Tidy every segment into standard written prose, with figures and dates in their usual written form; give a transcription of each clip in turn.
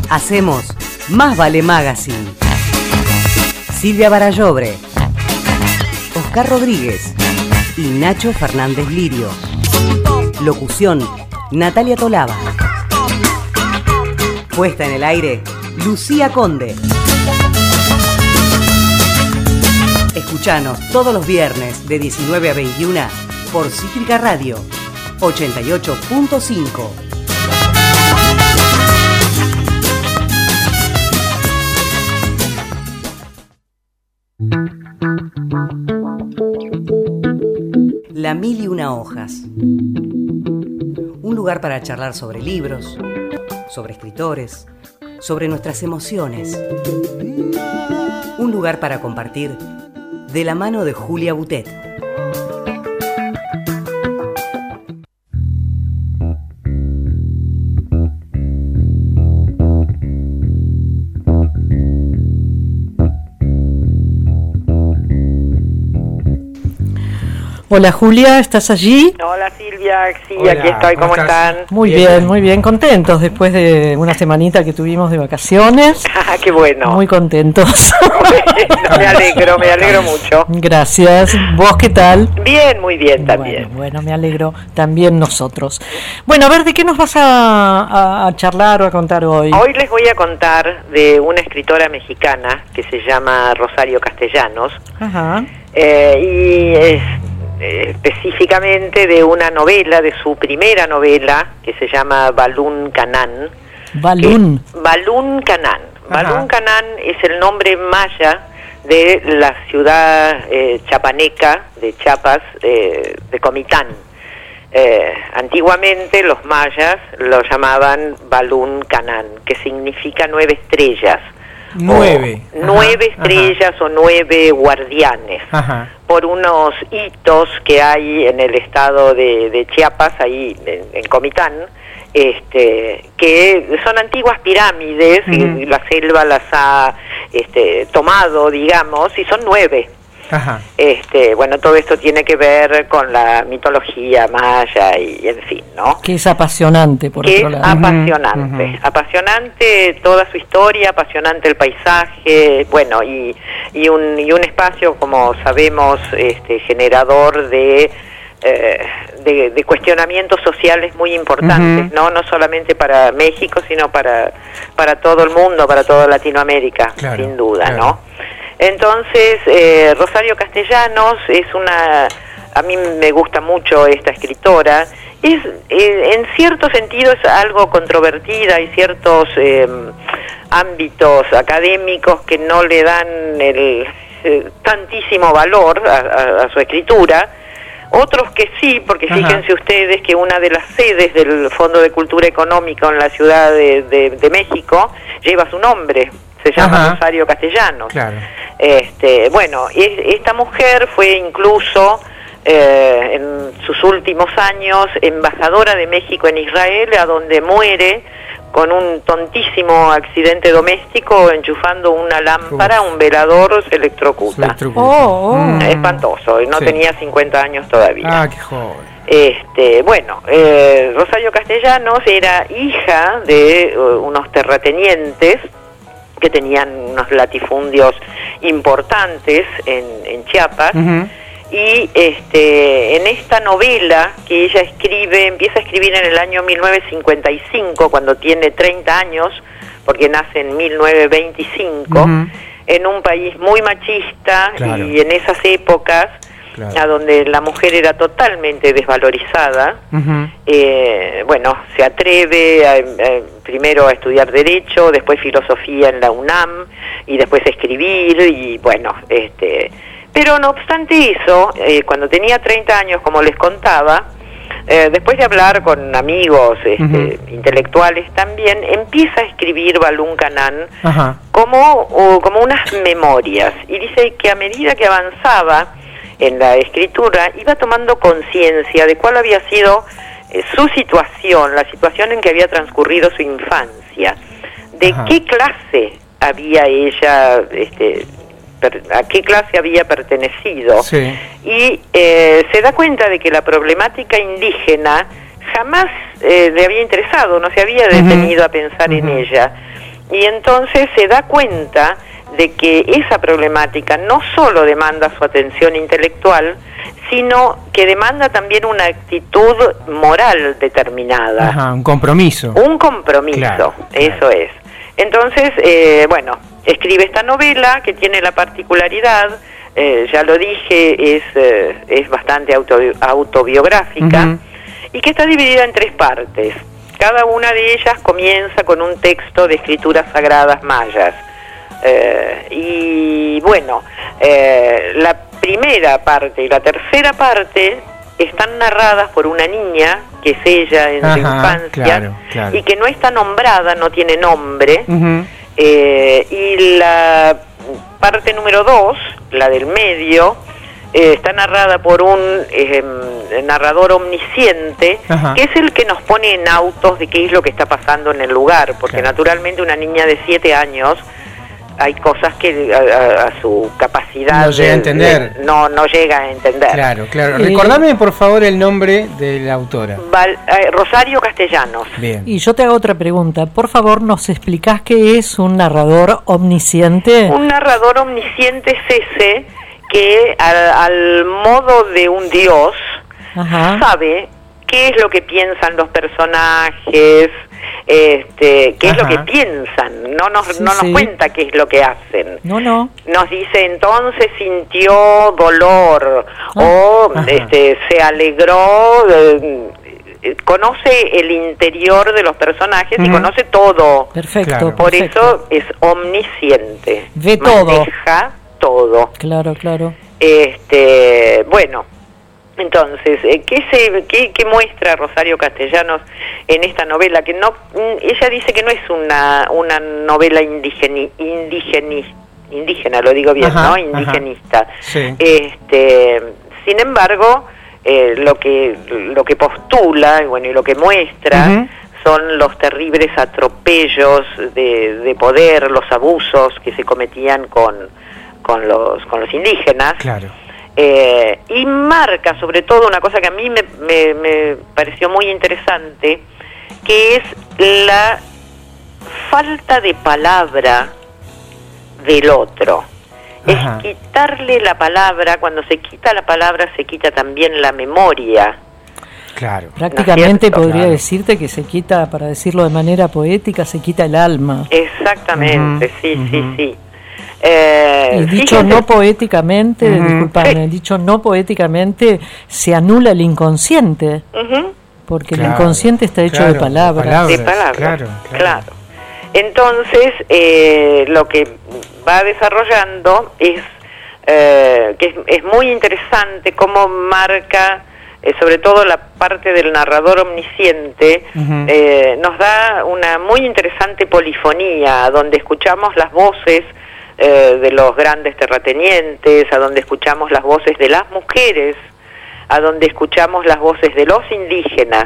Hacemos Más Vale Magazine. Silvia Barallobre, Oscar Rodríguez y Nacho Fernández Lirio. Locución, Natalia Tolaba. Puesta en el aire, Lucía Conde. Escuchanos todos los viernes de 19 a 21 por Cítrica Radio 88.5. La Mil y Una Hojas. Un lugar para charlar sobre libros, sobre escritores, sobre nuestras emociones. Un lugar para compartir de la mano de Julia Butet. Hola Julia, ¿estás allí? Hola Silvia, sí, Hola, aquí estoy, ¿cómo están? Muy bien, contentos después de una semanita que tuvimos de vacaciones. Qué bueno. Muy contentos. Bueno, me alegro mucho. Gracias. ¿Vos qué tal? Bien, muy bien también. Bueno, me alegro también nosotros. Bueno, a ver, ¿de qué nos vas a charlar o a contar hoy? Hoy les voy a contar de una escritora mexicana que se llama Rosario Castellanos. Ajá. Y es específicamente de una novela, de su primera novela, que se llama Balún Canán. Balún. Balún Canán. Balún Canán es el nombre maya de la ciudad chapaneca de Chiapas, de Comitán. Antiguamente los mayas lo llamaban Balún Canán, que significa 9 estrellas. 9. Nueve estrellas o 9 guardianes. Ajá. Por unos hitos que hay en el estado de Chiapas, ahí en Comitán, que son antiguas pirámides, y la selva las ha tomado, digamos, y son 9. Ajá. Bueno, todo esto tiene que ver con la mitología maya y en fin, ¿no? Que es apasionante, por otro lado. Apasionante, apasionante toda su historia, apasionante el paisaje, bueno, y un espacio, como sabemos, generador de cuestionamientos sociales muy importantes, ¿no? No solamente para México, sino para todo el mundo, para toda Latinoamérica, claro, sin duda, claro, ¿no? Entonces, Rosario Castellanos a mí me gusta mucho esta escritora, en cierto sentido es algo controvertida, hay ciertos ámbitos académicos que no le dan tantísimo valor a su escritura, otros que sí, porque fíjense ustedes que una de las sedes del Fondo de Cultura Económica en la Ciudad de México lleva su nombre, se llama Rosario Castellanos. Claro. Bueno, esta mujer fue incluso en sus últimos años embajadora de México en Israel, a donde muere con un tontísimo accidente doméstico enchufando una lámpara, un velador se electrocuta. Espantoso, y no tenía 50 años todavía. Qué joven. Bueno, Rosario Castellanos era hija de unos terratenientes que tenían unos latifundios importantes en Chiapas, y en esta novela que ella empieza a escribir en el año 1955, cuando tiene 30 años, porque nace en 1925, en un país muy machista, claro, y en esas épocas, claro, a donde la mujer era totalmente desvalorizada, bueno, se atreve primero a estudiar Derecho, después Filosofía en la UNAM, y después escribir, y bueno, pero no obstante eso, cuando tenía 30 años, como les contaba, después de hablar con amigos intelectuales también, empieza a escribir Balún Canán como unas memorias, y dice que a medida que avanzaba en la escritura iba tomando conciencia de cuál había sido su situación, la situación en que había transcurrido su infancia, de qué clase había ella, a qué clase había pertenecido, y se da cuenta de que la problemática indígena jamás le había interesado, no se había detenido a pensar en ella, y entonces se da cuenta de que esa problemática no solo demanda su atención intelectual, sino que demanda también una actitud moral determinada. Ajá, un compromiso. Un compromiso, claro, eso es. Entonces, bueno, escribe esta novela que tiene la particularidad, ya lo dije, es bastante autobiográfica, y que está dividida en 3 partes. Cada una de ellas comienza con un texto de escrituras sagradas mayas. Y bueno, la primera parte y la tercera parte están narradas por una niña, que es ella en su infancia, claro. Y que no está nombrada, no tiene nombre. Y la parte número 2, la del medio, está narrada por un narrador omnisciente, que es el que nos pone en autos de qué es lo que está pasando en el lugar, porque naturalmente una niña de 7 años, hay cosas que a su capacidad no llega a entender. No llega a entender. Claro. Recordame por favor el nombre de la autora. Rosario Castellanos. Bien. Y yo te hago otra pregunta. Por favor, ¿nos explicás qué es un narrador omnisciente? Un narrador omnisciente es ese que al modo de un dios sabe qué es lo que piensan los personajes, qué es lo que piensan, no nos cuenta qué es lo que hacen. Nos dice, entonces sintió dolor, o se alegró, conoce el interior de los personajes y conoce todo. Perfecto. Por eso es omnisciente. Ve todo. Maneja todo. Claro. Bueno, entonces, ¿qué muestra Rosario Castellanos en esta novela? Que no, ella dice que no es una novela indígena, lo digo bien, ¿no? Indigenista. Sí. Sin embargo, lo que postula, y lo que muestra son los terribles atropellos de poder, los abusos que se cometían con los indígenas. Claro. Y marca sobre todo una cosa que a mí me pareció muy interesante, que es la falta de palabra del otro. Es quitarle la palabra. Cuando se quita la palabra, se quita también la memoria. Claro. Prácticamente podría decirte que se quita, para decirlo de manera poética, se quita el alma. Exactamente, sí. Y dicho no poéticamente, disculpame, dicho no poéticamente, se anula el inconsciente, porque el inconsciente está hecho de palabras. De palabras, claro. Entonces, lo que va desarrollando es que es muy interesante cómo marca, sobre todo la parte del narrador omnisciente, nos da una muy interesante polifonía, donde escuchamos las voces de los grandes terratenientes, a donde escuchamos las voces de las mujeres, a donde escuchamos las voces de los indígenas.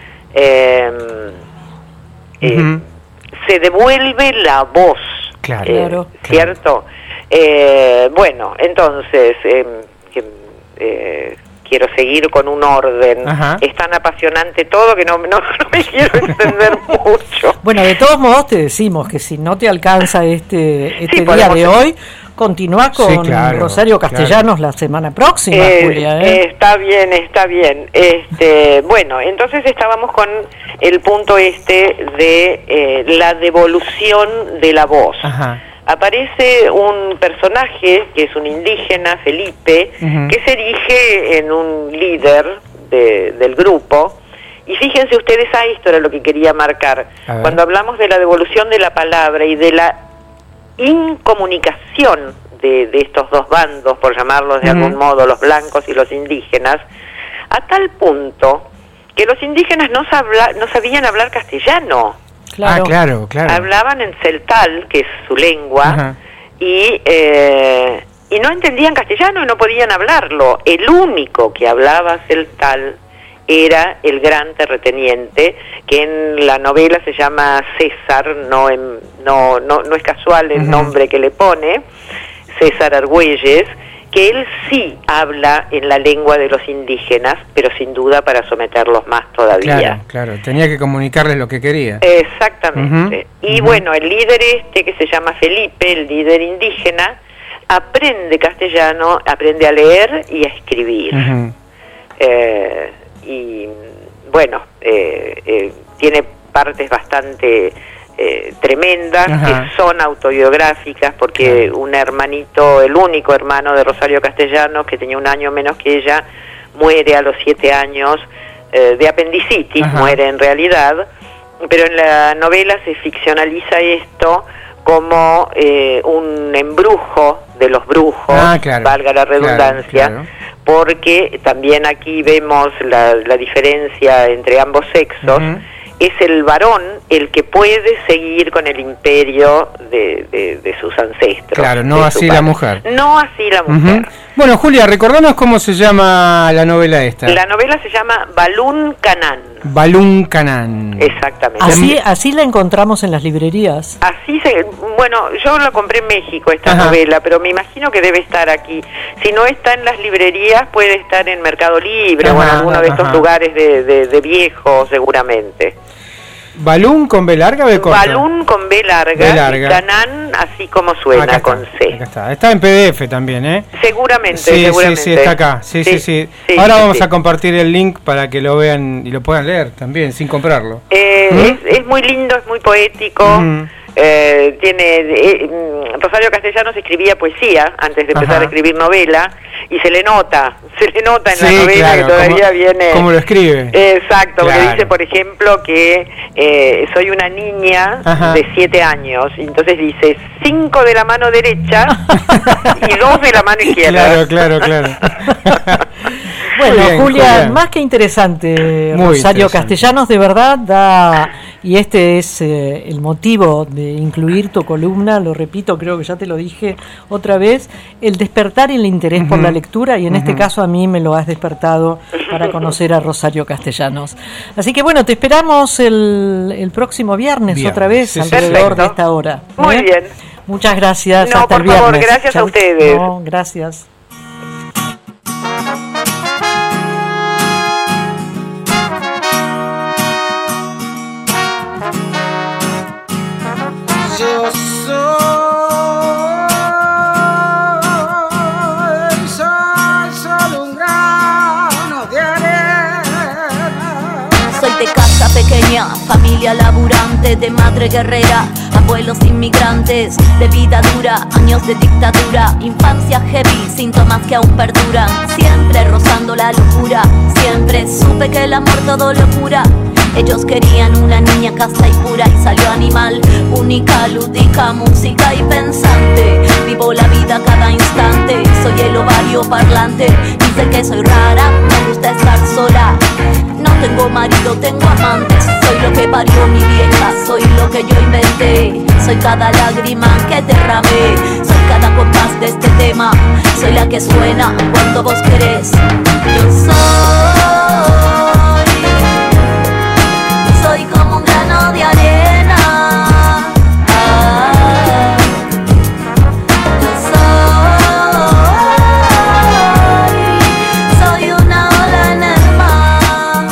Se devuelve la voz, ¿cierto? Bueno, entonces, quiero seguir con un orden. Es tan apasionante todo que no me quiero extender mucho. Bueno, de todos modos te decimos que si no te alcanza este día de hoy, continúa con Rosario Castellanos la semana próxima, Julia. Está bien. Bueno, entonces estábamos con el punto de la devolución de la voz. Aparece un personaje que es un indígena, Felipe, que se erige en un líder del grupo. Y fíjense ustedes, esto era lo que quería marcar. Cuando hablamos de la devolución de la palabra y de la incomunicación de estos dos bandos, por llamarlos de algún modo, los blancos y los indígenas, a tal punto que los indígenas no sabían hablar castellano. Claro. Hablaban en celtal, que es su lengua, y no entendían castellano y no podían hablarlo. El único que hablaba celtal era el gran terrateniente, que en la novela se llama César, no es casual el nombre que le pone, César Argüelles, que él sí habla en la lengua de los indígenas, pero sin duda para someterlos más todavía. Claro, tenía que comunicarles lo que quería. Exactamente. Y bueno, el líder que se llama Felipe, el líder indígena, aprende castellano, aprende a leer y a escribir. Y bueno, tiene partes bastante tremendas, que son autobiográficas, porque un hermanito, el único hermano de Rosario Castellanos, que tenía un año menos que ella, muere a los 7 años de apendicitis, muere en realidad, pero en la novela se ficcionaliza esto como un embrujo de los brujos, valga la redundancia, porque también aquí vemos la diferencia entre ambos sexos. Es el varón el que puede seguir con el imperio de sus ancestros. Claro, no así la mujer. No así la mujer. Bueno, Julia, recordanos cómo se llama la novela esta. La novela se llama Balún Canán. Balún Canán. Exactamente. Así la encontramos en las librerías. Bueno, yo la compré en México esta novela, pero me imagino que debe estar aquí. Si no está en las librerías, puede estar en Mercado Libre o en alguno de estos lugares de viejo, seguramente. ¿Balún con B larga o B corta? Balún con B larga. Y Canán, así como suena, con C. Acá está en PDF también, ¿eh? Seguramente. Sí, está acá. Sí. Ahora vamos a compartir el link para que lo vean y lo puedan leer también, sin comprarlo. Es muy lindo, es muy poético. Rosario Castellanos escribía poesía antes de empezar a escribir novela, y se le nota en la novela que todavía viene. ¿Cómo lo escribe? Exacto, porque dice, por ejemplo, que soy una niña de 7 años, y entonces dice 5 de la mano derecha y 2 de la mano izquierda. Claro. Bueno, Julia, más que interesante, Rosario Castellanos, de verdad da, y este es el motivo de incluir tu columna, lo repito, creo que ya te lo dije otra vez, el despertar el interés por la lectura, y en este caso a mí me lo has despertado para conocer a Rosario Castellanos. Así que bueno, te esperamos el próximo viernes otra vez, alrededor de esta hora. Muy bien. Muchas gracias, hasta el viernes. Por favor, gracias a ustedes. Gracias. Pequeña, familia laburante, de madre guerrera, abuelos inmigrantes, de vida dura, años de dictadura, infancia heavy, síntomas que aún perduran, siempre rozando la locura, siempre supe que el amor todo lo cura. Ellos querían una niña casta y pura, y salió animal, única, lúdica, música y pensante. Vivo la vida cada instante, soy el ovario parlante. Dicen que soy rara, me gusta estar sola. No tengo marido, tengo amantes. Soy lo que parió mi vieja, soy lo que yo inventé. Soy cada lágrima que derramé, soy cada compás de este tema. Soy la que suena cuando vos querés. Yo soy como un grano de arena. Soy una ola en el mar.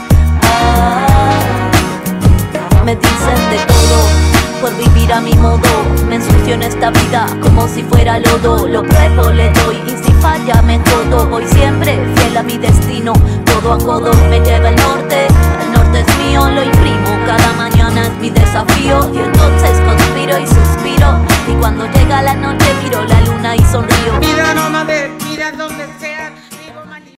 Me dicen de todo por vivir a mi modo. Me ensucio en esta vida como si fuera lodo. Lo pruebo, le doy, y si falla me jodo. Voy siempre fiel a mi destino, codo a codo me lleva el norte. El norte es mío, lo imprimo, cada mañana es mi desafío. Y entonces conspiro y suspiro, y cuando llega la noche miro la luna y sonrío. Mira nomás, mira donde sea.